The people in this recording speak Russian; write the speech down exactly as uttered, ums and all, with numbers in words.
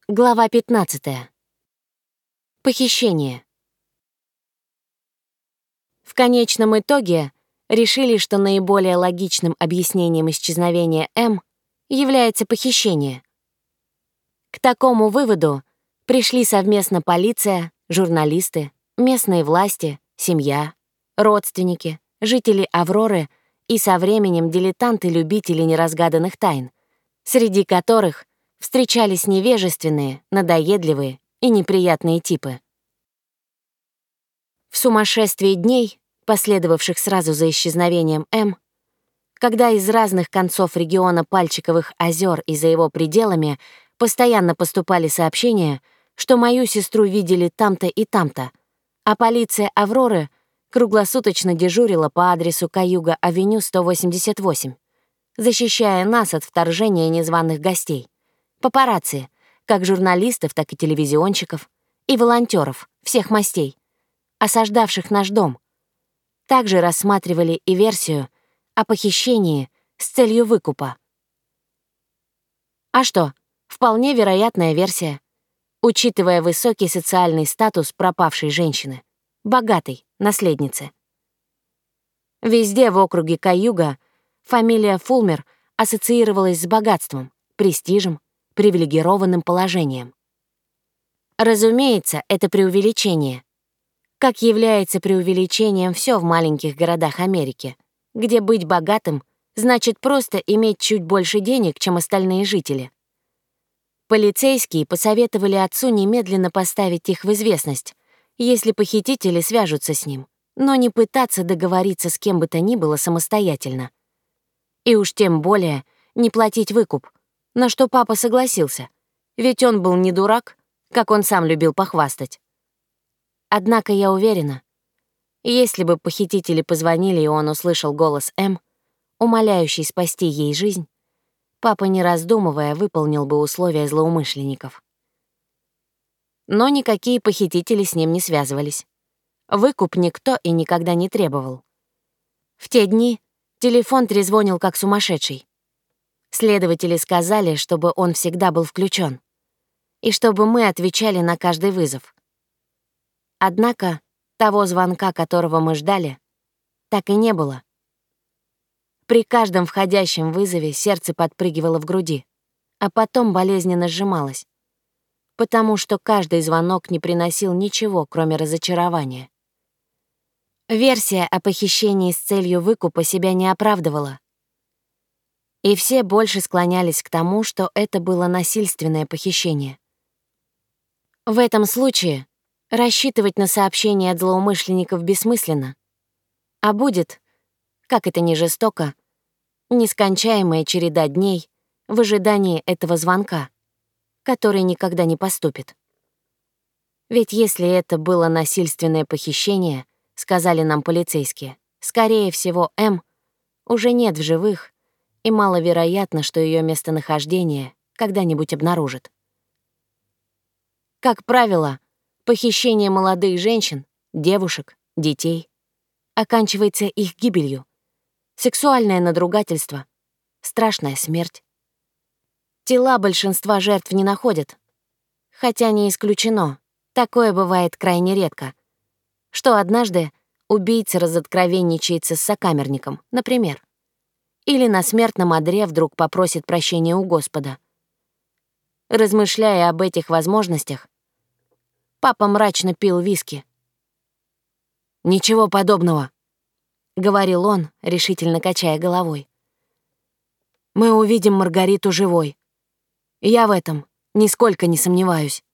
Глава пятнадцатая. Похищение. В конечном итоге решили, что наиболее логичным объяснением исчезновения М является похищение. К такому выводу пришли совместно полиция, журналисты, местные власти, семья, родственники, жители Авроры и со временем дилетанты-любители неразгаданных тайн, среди которых встречались невежественные, надоедливые и неприятные типы. В сумасшествии дней, последовавших сразу за исчезновением М, когда из разных концов региона Пальчиковых озер и за его пределами постоянно поступали сообщения, что мою сестру видели там-то и там-то, а полиция Авроры круглосуточно дежурила по адресу Каюга-авеню сто восемьдесят восемь, защищая нас от вторжения незваных гостей. Папарацци, как журналистов, так и телевизионщиков, и волонтеров всех мастей, осаждавших наш дом. Также рассматривали и версию о похищении с целью выкупа. А что, вполне вероятная версия, учитывая высокий социальный статус пропавшей женщины, богатой наследницы. Везде в округе Каюга фамилия Фулмер ассоциировалась с богатством, престижем, привилегированным положением. Разумеется, это преувеличение. Как является преувеличением все в маленьких городах Америки, где быть богатым значит просто иметь чуть больше денег, чем остальные жители. Полицейские посоветовали отцу немедленно поставить их в известность, если похитители свяжутся с ним, но не пытаться договориться с кем бы то ни было самостоятельно. И уж тем более не платить выкуп, на что папа согласился, ведь он был не дурак, как он сам любил похвастать. Однако я уверена, если бы похитители позвонили, и он услышал голос М, умоляющий спасти ей жизнь, папа, не раздумывая, выполнил бы условия злоумышленников. Но никакие похитители с ним не связывались. Выкуп никто и никогда не требовал. В те дни телефон трезвонил как сумасшедший. Следователи сказали, чтобы он всегда был включен, и чтобы мы отвечали на каждый вызов. Однако того звонка, которого мы ждали, так и не было. При каждом входящем вызове сердце подпрыгивало в груди, а потом болезненно сжималось, потому что каждый звонок не приносил ничего, кроме разочарования. Версия о похищении с целью выкупа себя не оправдывала. И все больше склонялись к тому, что это было насильственное похищение. В этом случае рассчитывать на сообщения от злоумышленников бессмысленно, а будет, как это ни жестоко, нескончаемая череда дней в ожидании этого звонка, который никогда не поступит. Ведь если это было насильственное похищение, сказали нам полицейские, скорее всего, М уже нет в живых, и маловероятно, что ее местонахождение когда-нибудь обнаружат. Как правило, похищение молодых женщин, девушек, детей оканчивается их гибелью, сексуальное надругательство, страшная смерть. Тела большинства жертв не находят, хотя не исключено, такое бывает крайне редко, что однажды убийца разоткровенничается с сокамерником, например, или на смертном одре вдруг попросит прощения у Господа. Размышляя об этих возможностях, папа мрачно пил виски. «Ничего подобного», — говорил он, решительно качая головой. «Мы увидим Маргариту живой. Я в этом нисколько не сомневаюсь».